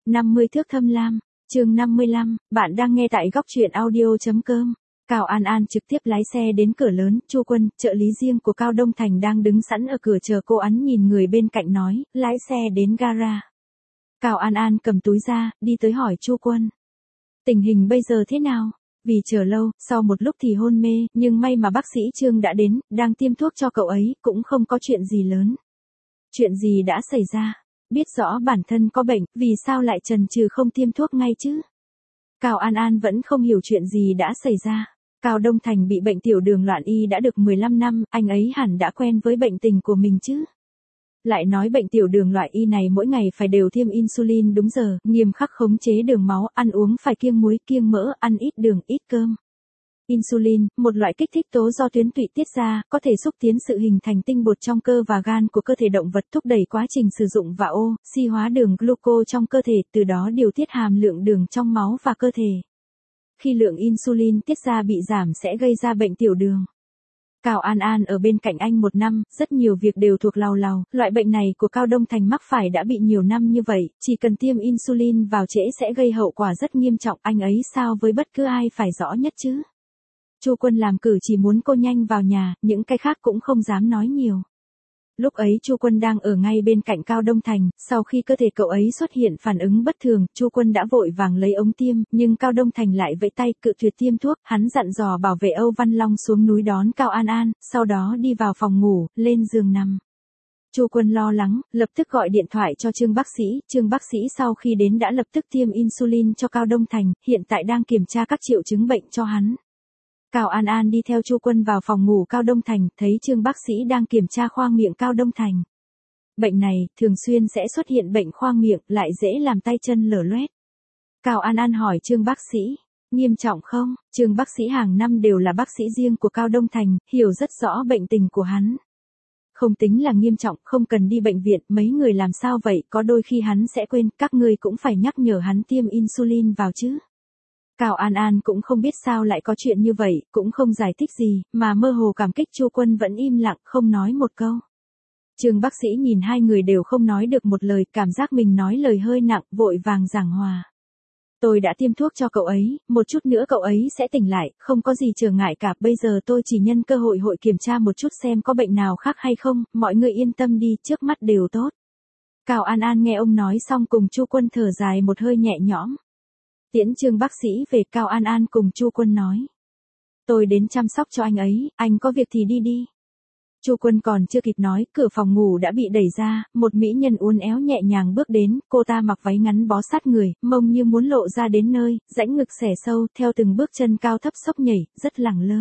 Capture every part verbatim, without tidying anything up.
năm mươi thước thâm lam, chương năm mươi lăm, bạn đang nghe tại góc truyện audio.com. Cao An An trực tiếp lái xe đến cửa lớn, Chu Quân, trợ lý riêng của Cao Đông Thành đang đứng sẵn ở cửa chờ cô hắn nhìn người bên cạnh nói, lái xe đến gara. Cao An An cầm túi ra, đi tới hỏi Chu Quân. Tình hình bây giờ thế nào? Vì chờ lâu, sau một lúc thì hôn mê, nhưng may mà bác sĩ Trương đã đến, đang tiêm thuốc cho cậu ấy, cũng không có chuyện gì lớn. Chuyện gì đã xảy ra? Biết rõ bản thân có bệnh, vì sao lại chần chừ không tiêm thuốc ngay chứ? Cao An An vẫn không hiểu chuyện gì đã xảy ra. Cao Đông Thành bị bệnh tiểu đường loạn y đã được mười lăm năm, anh ấy hẳn đã quen với bệnh tình của mình chứ. Lại nói bệnh tiểu đường loại y này mỗi ngày phải đều tiêm insulin đúng giờ, nghiêm khắc khống chế đường máu, ăn uống phải kiêng muối, kiêng mỡ, ăn ít đường, ít cơm. Insulin, một loại kích thích tố do tuyến tụy tiết ra, có thể xúc tiến sự hình thành tinh bột trong cơ và gan của cơ thể động vật, thúc đẩy quá trình sử dụng và oxy hóa đường gluco trong cơ thể, từ đó điều tiết hàm lượng đường trong máu và cơ thể. Khi lượng insulin tiết ra bị giảm sẽ gây ra bệnh tiểu đường. Cao An An ở bên cạnh anh một năm, rất nhiều việc đều thuộc làu làu, loại bệnh này của Cao Đông Thành mắc phải đã bị nhiều năm như vậy, chỉ cần tiêm insulin vào trễ sẽ gây hậu quả rất nghiêm trọng, anh ấy sao với bất cứ ai phải rõ nhất chứ. Chu Quân làm cử chỉ muốn cô nhanh vào nhà, những cái khác cũng không dám nói nhiều. Lúc ấy Chu Quân đang ở ngay bên cạnh Cao Đông Thành, sau khi cơ thể cậu ấy xuất hiện phản ứng bất thường, Chu Quân đã vội vàng lấy ống tiêm, nhưng Cao Đông Thành lại vẫy tay cự tuyệt tiêm thuốc, hắn dặn dò bảo vệ Âu Văn Long xuống núi đón Cao An An, sau đó đi vào phòng ngủ, lên giường nằm. Chu Quân lo lắng, lập tức gọi điện thoại cho Trương bác sĩ, Trương bác sĩ sau khi đến đã lập tức tiêm insulin cho Cao Đông Thành, hiện tại đang kiểm tra các triệu chứng bệnh cho hắn. Cao An An đi theo Chu Quân vào phòng ngủ Cao Đông Thành, thấy Trương bác sĩ đang kiểm tra khoang miệng Cao Đông Thành. Bệnh này, thường xuyên sẽ xuất hiện bệnh khoang miệng, lại dễ làm tay chân lở loét. Cao An An hỏi Trương bác sĩ, nghiêm trọng không? Trương bác sĩ hàng năm đều là bác sĩ riêng của Cao Đông Thành, hiểu rất rõ bệnh tình của hắn. Không tính là nghiêm trọng, không cần đi bệnh viện, mấy người làm sao vậy, có đôi khi hắn sẽ quên, các người cũng phải nhắc nhở hắn tiêm insulin vào chứ. Cao An An cũng không biết sao lại có chuyện như vậy, cũng không giải thích gì, mà mơ hồ cảm kích Chu Quân vẫn im lặng, không nói một câu. Trương bác sĩ nhìn hai người đều không nói được một lời, cảm giác mình nói lời hơi nặng, vội vàng giảng hòa. Tôi đã tiêm thuốc cho cậu ấy, một chút nữa cậu ấy sẽ tỉnh lại, không có gì trở ngại cả, bây giờ tôi chỉ nhân cơ hội hội kiểm tra một chút xem có bệnh nào khác hay không, mọi người yên tâm đi, trước mắt đều tốt. Cao An An nghe ông nói xong cùng Chu Quân thở dài một hơi nhẹ nhõm. Tiễn Trương bác sĩ về, Cao An An cùng Chu Quân nói. Tôi đến chăm sóc cho anh ấy, anh có việc thì đi đi. Chu Quân còn chưa kịp nói, cửa phòng ngủ đã bị đẩy ra, một mỹ nhân uốn éo nhẹ nhàng bước đến, cô ta mặc váy ngắn bó sát người, mông như muốn lộ ra đến nơi, rãnh ngực xẻ sâu, theo từng bước chân cao thấp xốc nhảy, rất lẳng lơ.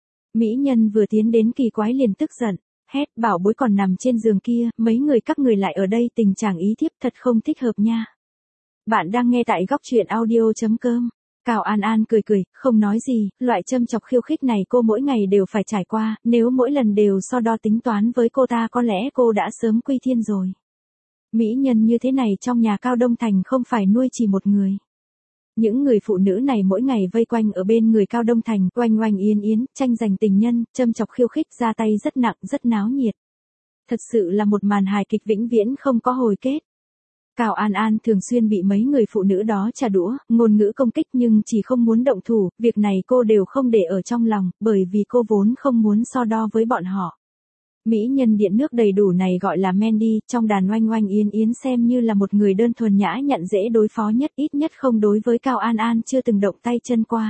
Mỹ nhân vừa tiến đến Kỳ Quái liền tức giận, hét, bảo bối còn nằm trên giường kia, mấy người các người lại ở đây, tình trạng ý thiếp thật không thích hợp nha. Bạn đang nghe tại góc truyện audio.com. Cao An An cười cười, không nói gì, loại châm chọc khiêu khích này cô mỗi ngày đều phải trải qua, nếu mỗi lần đều so đo tính toán với cô ta có lẽ cô đã sớm quy thiên rồi. Mỹ nhân như thế này trong nhà Cao Đông Thành không phải nuôi chỉ một người. Những người phụ nữ này mỗi ngày vây quanh ở bên người Cao Đông Thành, oanh oanh yến yến, tranh giành tình nhân, châm chọc khiêu khích ra tay rất nặng, rất náo nhiệt. Thật sự là một màn hài kịch vĩnh viễn không có hồi kết. Cao An An thường xuyên bị mấy người phụ nữ đó trả đũa, ngôn ngữ công kích nhưng chỉ không muốn động thủ, việc này cô đều không để ở trong lòng, bởi vì cô vốn không muốn so đo với bọn họ. Mỹ nhân điện nước đầy đủ này gọi là Mandy, trong đàn oanh oanh yến yến xem như là một người đơn thuần nhã nhặn dễ đối phó nhất, ít nhất không đối với Cao An An chưa từng động tay chân qua.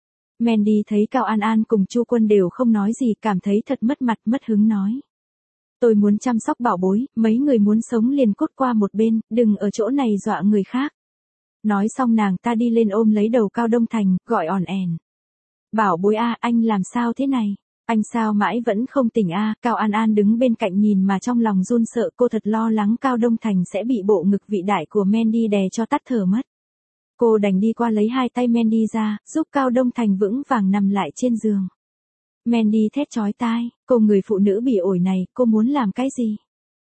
Mandy thấy Cao An An cùng Chu Quân đều không nói gì, cảm thấy thật mất mặt mất hứng nói. Tôi muốn chăm sóc bảo bối, mấy người muốn sống liền cút qua một bên, đừng ở chỗ này dọa người khác. Nói xong nàng ta đi lên ôm lấy đầu Cao Đông Thành, gọi ỏn ẻn. Bảo bối a, anh làm sao thế này? Anh sao mãi vẫn không tỉnh a? Cao An An đứng bên cạnh nhìn mà trong lòng run sợ, cô thật lo lắng Cao Đông Thành sẽ bị bộ ngực vị đại của Mandy đè cho tắt thở mất. Cô đành đi qua lấy hai tay Mandy ra, giúp Cao Đông Thành vững vàng nằm lại trên giường. Mandy thét chói tai, cô người phụ nữ bị ổi này, cô muốn làm cái gì?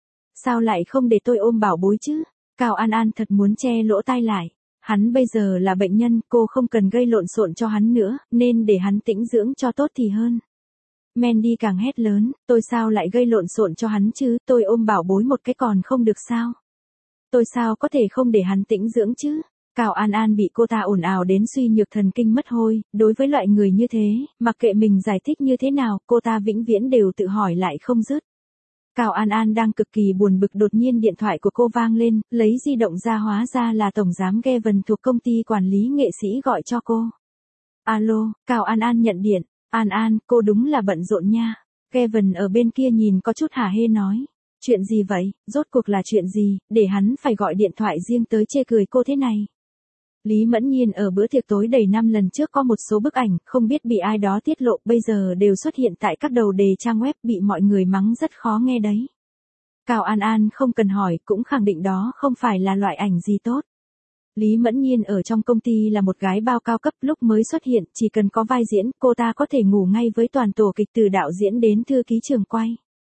Sao lại không để tôi ôm bảo bối chứ? Cao An An thật muốn che lỗ tai lại. Hắn bây giờ là bệnh nhân, cô không cần gây lộn xộn cho hắn nữa, nên để hắn tĩnh dưỡng cho tốt thì hơn. Mandy càng hét lớn, tôi sao lại gây lộn xộn cho hắn chứ, tôi ôm bảo bối một cái còn không được sao? Tôi sao có thể không để hắn tĩnh dưỡng chứ? Cao An An bị cô ta ồn ào đến suy nhược thần kinh mất hôi, đối với loại người như thế, mặc kệ mình giải thích như thế nào, cô ta vĩnh viễn đều tự hỏi lại không dứt. Cao An An đang cực kỳ buồn bực đột nhiên điện thoại của cô vang lên, lấy di động ra hóa ra là tổng giám Gavin thuộc công ty quản lý nghệ sĩ gọi cho cô. Alo, Cao An An nhận điện, An An, cô đúng là bận rộn nha. Gavin ở bên kia nhìn có chút hả hê nói. Chuyện gì vậy, rốt cuộc là chuyện gì, để hắn phải gọi điện thoại riêng tới chê cười cô thế này. Lý Mẫn Nhiên ở bữa tiệc tối đầy năm lần trước có một số bức ảnh, không biết bị ai đó tiết lộ, bây giờ đều xuất hiện tại các đầu đề trang web, bị mọi người mắng rất khó nghe đấy. Cao An An không cần hỏi, cũng khẳng định đó không phải là loại ảnh gì tốt. Lý Mẫn Nhiên ở trong công ty là một gái bao cao cấp, lúc mới xuất hiện, chỉ cần có vai diễn, cô ta có thể ngủ ngay với toàn tổ kịch từ đạo diễn đến thư ký trường quay.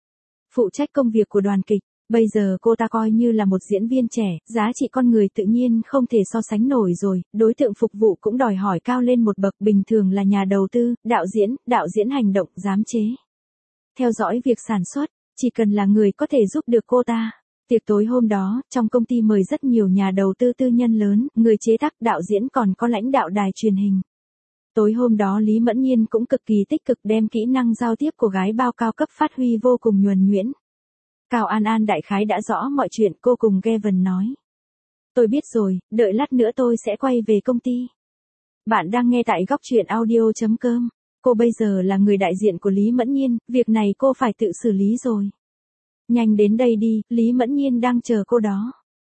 Phụ trách công việc của đoàn kịch. Bây giờ cô ta coi như là một diễn viên trẻ, giá trị con người tự nhiên không thể so sánh nổi rồi, đối tượng phục vụ cũng đòi hỏi cao lên một bậc, bình thường là nhà đầu tư, đạo diễn, đạo diễn hành động, giám chế. Theo dõi việc sản xuất, chỉ cần là người có thể giúp được cô ta. Tiệc tối hôm đó, trong công ty mời rất nhiều nhà đầu tư tư nhân lớn, người chế tác, đạo diễn còn có lãnh đạo đài truyền hình. Tối hôm đó Lý Mẫn Nhiên cũng cực kỳ tích cực đem kỹ năng giao tiếp của gái bao cao cấp phát huy vô cùng nhuần nhuyễn. Cao An An đại khái đã rõ mọi chuyện, cô cùng Gavin nói. Tôi biết rồi, đợi lát nữa tôi sẽ quay về công ty. Bạn đang nghe tại góc truyện audio chấm com. Cô bây giờ là người đại diện của Lý Mẫn Nhiên, việc này cô phải tự xử lý rồi. Nhanh đến đây đi, Lý Mẫn Nhiên đang chờ cô đó.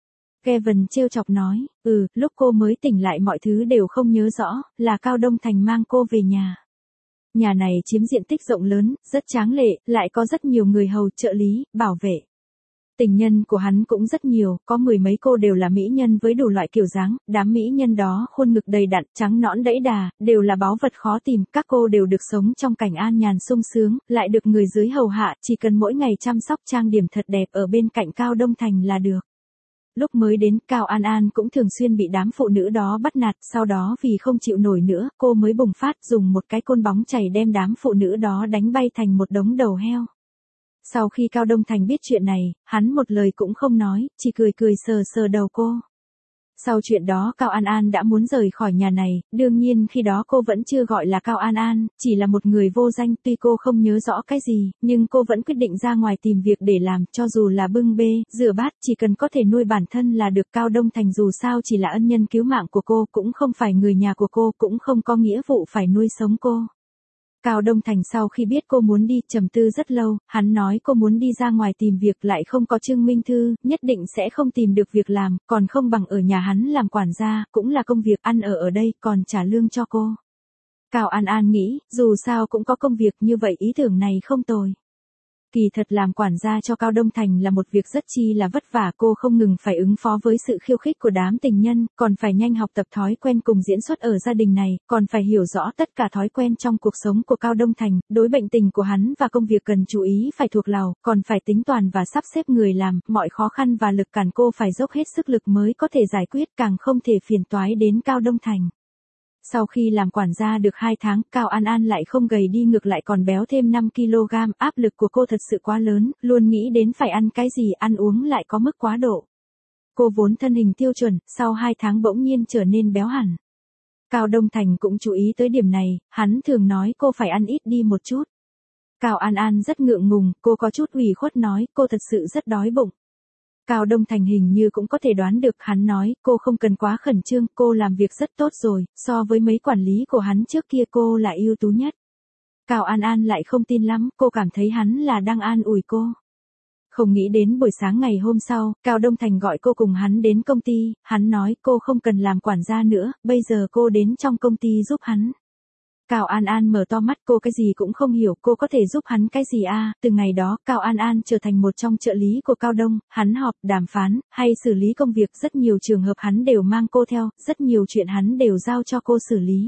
Gavin trêu chọc nói, ừ, lúc cô mới tỉnh lại mọi thứ đều không nhớ rõ, là Cao Đông Thành mang cô về nhà. Nhà này chiếm diện tích rộng lớn, rất tráng lệ, lại có rất nhiều người hầu, trợ lý, bảo vệ. Tình nhân của hắn cũng rất nhiều, có mười mấy cô đều là mỹ nhân với đủ loại kiểu dáng, đám mỹ nhân đó khuôn ngực đầy đặn, trắng nõn đẫy đà, đều là báu vật khó tìm, các cô đều được sống trong cảnh an nhàn sung sướng, lại được người dưới hầu hạ, chỉ cần mỗi ngày chăm sóc trang điểm thật đẹp ở bên cạnh Cao Đông Thành là được. Lúc mới đến, Cao An An cũng thường xuyên bị đám phụ nữ đó bắt nạt, sau đó vì không chịu nổi nữa, cô mới bùng phát dùng một cái côn bóng chày đem đám phụ nữ đó đánh bay thành một đống đầu heo. Sau khi Cao Đông Thành biết chuyện này, hắn một lời cũng không nói, chỉ cười cười sờ sờ đầu cô. Sau chuyện đó Cao An An đã muốn rời khỏi nhà này, đương nhiên khi đó cô vẫn chưa gọi là Cao An An, chỉ là một người vô danh, tuy cô không nhớ rõ cái gì, nhưng cô vẫn quyết định ra ngoài tìm việc để làm, cho dù là bưng bê, rửa bát, chỉ cần có thể nuôi bản thân là được. Cao Đông Thành dù sao chỉ là ân nhân cứu mạng của cô, cũng không phải người nhà của cô, cũng không có nghĩa vụ phải nuôi sống cô. Cao Đông Thành sau khi biết cô muốn đi, trầm tư rất lâu, hắn nói cô muốn đi ra ngoài tìm việc lại không có chứng minh thư, nhất định sẽ không tìm được việc làm, còn không bằng ở nhà hắn làm quản gia, cũng là công việc, ăn ở ở đây, còn trả lương cho cô. Cao An An nghĩ, dù sao cũng có công việc như vậy, ý tưởng này không tồi. Kỳ thật làm quản gia cho Cao Đông Thành là một việc rất chi là vất vả, cô không ngừng phải ứng phó với sự khiêu khích của đám tình nhân, còn phải nhanh học tập thói quen cùng diễn xuất ở gia đình này, còn phải hiểu rõ tất cả thói quen trong cuộc sống của Cao Đông Thành, đối bệnh tình của hắn và công việc cần chú ý phải thuộc lòng, còn phải tính toán và sắp xếp người làm, mọi khó khăn và lực cản cô phải dốc hết sức lực mới có thể giải quyết, càng không thể phiền toái đến Cao Đông Thành. Sau khi làm quản gia được hai tháng, Cao An An lại không gầy đi, ngược lại còn béo thêm năm ki lô gam, áp lực của cô thật sự quá lớn, luôn nghĩ đến phải ăn cái gì, ăn uống lại có mức quá độ. Cô vốn thân hình tiêu chuẩn, sau hai tháng bỗng nhiên trở nên béo hẳn. Cao Đông Thành cũng chú ý tới điểm này, hắn thường nói cô phải ăn ít đi một chút. Cao An An rất ngượng ngùng, cô có chút ủy khuất nói, cô thật sự rất đói bụng. Cao Đông Thành hình như cũng có thể đoán được, hắn nói, cô không cần quá khẩn trương, cô làm việc rất tốt rồi, so với mấy quản lý của hắn trước kia cô là ưu tú nhất. Cao An An lại không tin lắm, cô cảm thấy hắn là đang an ủi cô. Không nghĩ đến buổi sáng ngày hôm sau, Cao Đông Thành gọi cô cùng hắn đến công ty, hắn nói cô không cần làm quản gia nữa, bây giờ cô đến trong công ty giúp hắn. Cao An An mở to mắt, cô cái gì cũng không hiểu, cô có thể giúp hắn cái gì a? Từ ngày đó, Cao An An trở thành một trong trợ lý của Cao Đông, hắn họp, đàm phán, hay xử lý công việc, rất nhiều trường hợp hắn đều mang cô theo, rất nhiều chuyện hắn đều giao cho cô xử lý.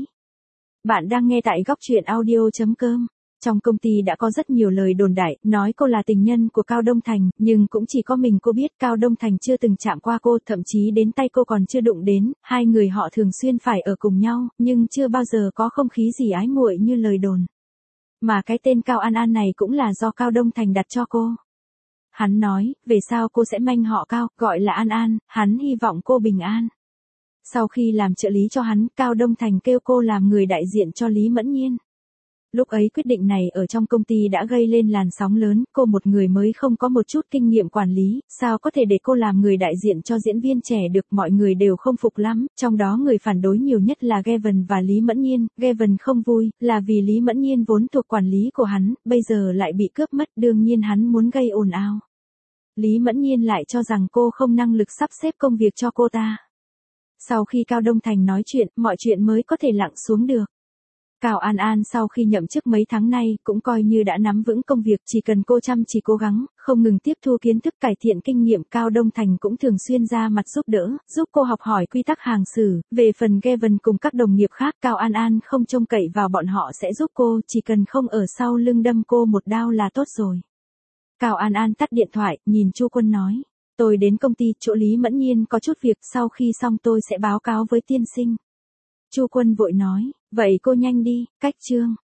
Bạn đang nghe tại góc truyện audio chấm com. Trong công ty đã có rất nhiều lời đồn đại, nói cô là tình nhân của Cao Đông Thành, nhưng cũng chỉ có mình cô biết, Cao Đông Thành chưa từng chạm qua cô, thậm chí đến tay cô còn chưa đụng đến, hai người họ thường xuyên phải ở cùng nhau, nhưng chưa bao giờ có không khí gì ái muội như lời đồn. Mà cái tên Cao An An này cũng là do Cao Đông Thành đặt cho cô. hắn nói, về sau cô sẽ manh họ Cao, gọi là An An, hắn hy vọng cô bình an. Sau khi làm trợ lý cho hắn, Cao Đông Thành kêu cô làm người đại diện cho Lý Mẫn Nhiên. Lúc ấy quyết định này ở trong công ty đã gây lên làn sóng lớn, cô một người mới không có một chút kinh nghiệm quản lý, sao có thể để cô làm người đại diện cho diễn viên trẻ được, mọi người đều không phục lắm, trong đó người phản đối nhiều nhất là Gavin và Lý Mẫn Nhiên, Gavin không vui, là vì Lý Mẫn Nhiên vốn thuộc quản lý của hắn, bây giờ lại bị cướp mất, đương nhiên hắn muốn gây ồn ào. Lý Mẫn Nhiên lại cho rằng cô không năng lực sắp xếp công việc cho cô ta. Sau khi Cao Đông Thành nói chuyện, mọi chuyện mới có thể lặng xuống được. Cao An An sau khi nhậm chức mấy tháng nay cũng coi như đã nắm vững công việc, chỉ cần cô chăm chỉ cố gắng, không ngừng tiếp thu kiến thức cải thiện kinh nghiệm, Cao Đông Thành cũng thường xuyên ra mặt giúp đỡ, giúp cô học hỏi quy tắc hành xử. Về phần Gavin cùng các đồng nghiệp khác, Cao An An không trông cậy vào bọn họ sẽ giúp cô, chỉ cần không ở sau lưng đâm cô một đao là tốt rồi. Cao An An tắt điện thoại, nhìn Chu Quân nói, tôi đến công ty, chỗ Lý Mẫn Nhiên có chút việc, sau khi xong tôi sẽ báo cáo với tiên sinh. Chu Quân vội nói, vậy cô nhanh đi, cách chương.